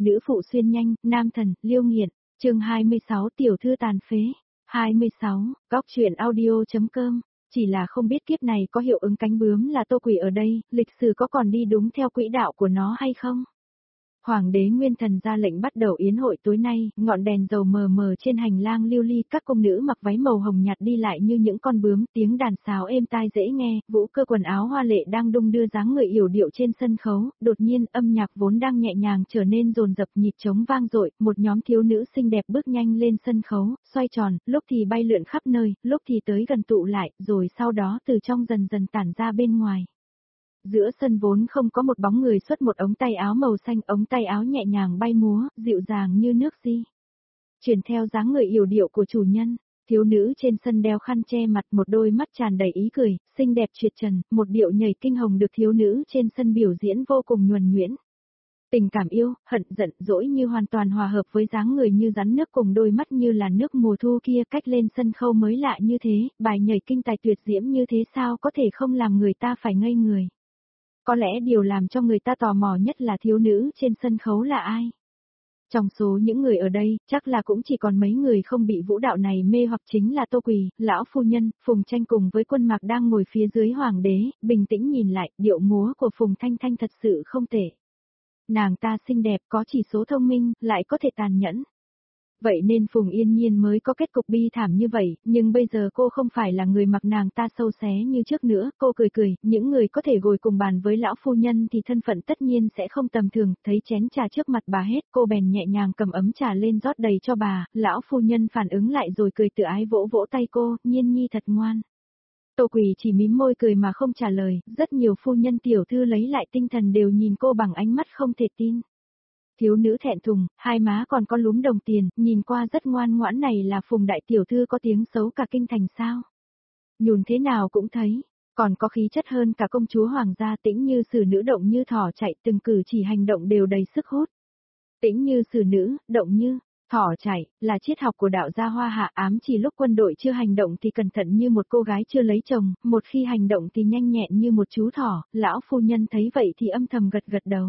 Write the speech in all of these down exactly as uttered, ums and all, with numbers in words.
nữ phụ xuyên nhanh, nam thần, liêu nghiện, chương hai mươi sáu tiểu thư tàn phế, hai mươi sáu, góc truyện audio.com, chỉ là không biết kiếp này có hiệu ứng cánh bướm là Tô Quỳ ở đây, lịch sử có còn đi đúng theo quỹ đạo của nó hay không? Hoàng đế Nguyên Thần ra lệnh bắt đầu yến hội tối nay, ngọn đèn dầu mờ mờ trên hành lang lưu ly, các công nữ mặc váy màu hồng nhạt đi lại như những con bướm, tiếng đàn sáo êm tai dễ nghe, vũ cơ quần áo hoa lệ đang đung đưa dáng người yểu điệu trên sân khấu, đột nhiên âm nhạc vốn đang nhẹ nhàng trở nên dồn dập, nhịp trống vang dội, một nhóm thiếu nữ xinh đẹp bước nhanh lên sân khấu, xoay tròn, lúc thì bay lượn khắp nơi, lúc thì tới gần tụ lại, rồi sau đó từ trong dần dần tản ra bên ngoài. Giữa sân vốn không có một bóng người, xuất một ống tay áo màu xanh, ống tay áo nhẹ nhàng bay múa, dịu dàng như nước di. Chuyển theo dáng người yểu điệu của chủ nhân, thiếu nữ trên sân đeo khăn che mặt, một đôi mắt tràn đầy ý cười, xinh đẹp tuyệt trần, một điệu nhảy kinh hồng được thiếu nữ trên sân biểu diễn vô cùng nhuần nhuyễn. Tình cảm yêu, hận giận, dỗi như hoàn toàn hòa hợp với dáng người như rắn nước cùng đôi mắt như là nước mùa thu kia, cách lên sân khấu mới lạ như thế, bài nhảy kinh tài tuyệt diễm như thế sao có thể không làm người ta phải ngây người. Có lẽ điều làm cho người ta tò mò nhất là thiếu nữ trên sân khấu là ai. Trong số những người ở đây, chắc là cũng chỉ còn mấy người không bị vũ đạo này mê hoặc, chính là Tô Quỳ, lão phu nhân, Phùng Tranh cùng với Quân Mạc đang ngồi phía dưới hoàng đế, bình tĩnh nhìn lại, điệu múa của Phùng Thanh Thanh thật sự không tệ. Nàng ta xinh đẹp, có chỉ số thông minh, lại có thể tàn nhẫn. Vậy nên Phùng Yên Nhiên mới có kết cục bi thảm như vậy, nhưng bây giờ cô không phải là người mặc nàng ta sâu xé như trước nữa, cô cười cười, những người có thể ngồi cùng bàn với lão phu nhân thì thân phận tất nhiên sẽ không tầm thường, thấy chén trà trước mặt bà hết, cô bèn nhẹ nhàng cầm ấm trà lên rót đầy cho bà, lão phu nhân phản ứng lại rồi cười tự ái vỗ vỗ tay cô, Nhiên Nhi thật ngoan. Tô Quỳ chỉ mím môi cười mà không trả lời, rất nhiều phu nhân tiểu thư lấy lại tinh thần đều nhìn cô bằng ánh mắt không thể tin. Thiếu nữ thẹn thùng, hai má còn có lúm đồng tiền, nhìn qua rất ngoan ngoãn, này là Phùng đại tiểu thư có tiếng xấu cả kinh thành sao? Nhùn thế nào cũng thấy, còn có khí chất hơn cả công chúa hoàng gia, tĩnh như sử nữ, động như thỏ chạy, từng cử chỉ hành động đều đầy sức hút. Tĩnh như sử nữ, động như thỏ chạy, là triết học của đạo gia Hoa Hạ, ám chỉ lúc quân đội chưa hành động thì cẩn thận như một cô gái chưa lấy chồng, một khi hành động thì nhanh nhẹn như một chú thỏ, lão phu nhân thấy vậy thì âm thầm gật gật đầu.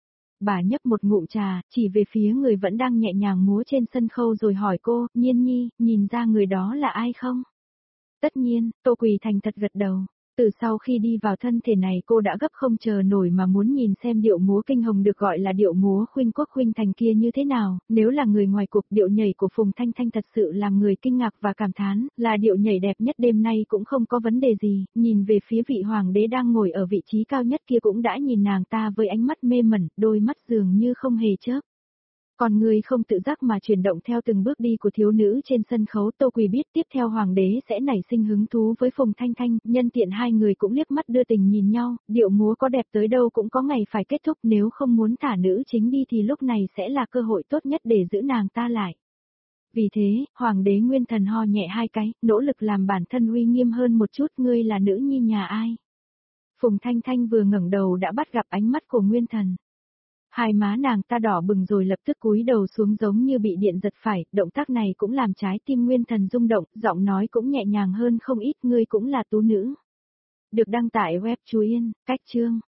Bà nhấp một ngụm trà, chỉ về phía người vẫn đang nhẹ nhàng múa trên sân khấu rồi hỏi cô, Nhiên Nhi, nhìn ra người đó là ai không? Tất nhiên, Tô Quỳ thành thật gật đầu. Từ sau khi đi vào thân thể này cô đã gấp không chờ nổi mà muốn nhìn xem điệu múa kinh hồng được gọi là điệu múa khuynh quốc khuynh thành kia như thế nào, nếu là người ngoài cuộc điệu nhảy của Phùng Thanh Thanh thật sự làm người kinh ngạc và cảm thán, là điệu nhảy đẹp nhất đêm nay cũng không có vấn đề gì, nhìn về phía vị hoàng đế đang ngồi ở vị trí cao nhất kia cũng đã nhìn nàng ta với ánh mắt mê mẩn, đôi mắt dường như không hề chớp. Còn người không tự giác mà chuyển động theo từng bước đi của thiếu nữ trên sân khấu. Tô Quỳ biết tiếp theo hoàng đế sẽ nảy sinh hứng thú với Phùng Thanh Thanh, nhân tiện hai người cũng liếc mắt đưa tình nhìn nhau, điệu múa có đẹp tới đâu cũng có ngày phải kết thúc, nếu không muốn thả nữ chính đi thì lúc này sẽ là cơ hội tốt nhất để giữ nàng ta lại. Vì thế, hoàng đế Nguyên Thần ho nhẹ hai cái, nỗ lực làm bản thân uy nghiêm hơn một chút, ngươi là nữ nhi nhà ai? Phùng Thanh Thanh vừa ngẩng đầu đã bắt gặp ánh mắt của Nguyên Thần. Hai má nàng ta đỏ bừng rồi lập tức cúi đầu xuống giống như bị điện giật phải, động tác này cũng làm trái tim Nguyên Thần rung động, giọng nói cũng nhẹ nhàng hơn không ít, ngươi cũng là tú nữ. Được đăng tại web Chú Yên, cách chương.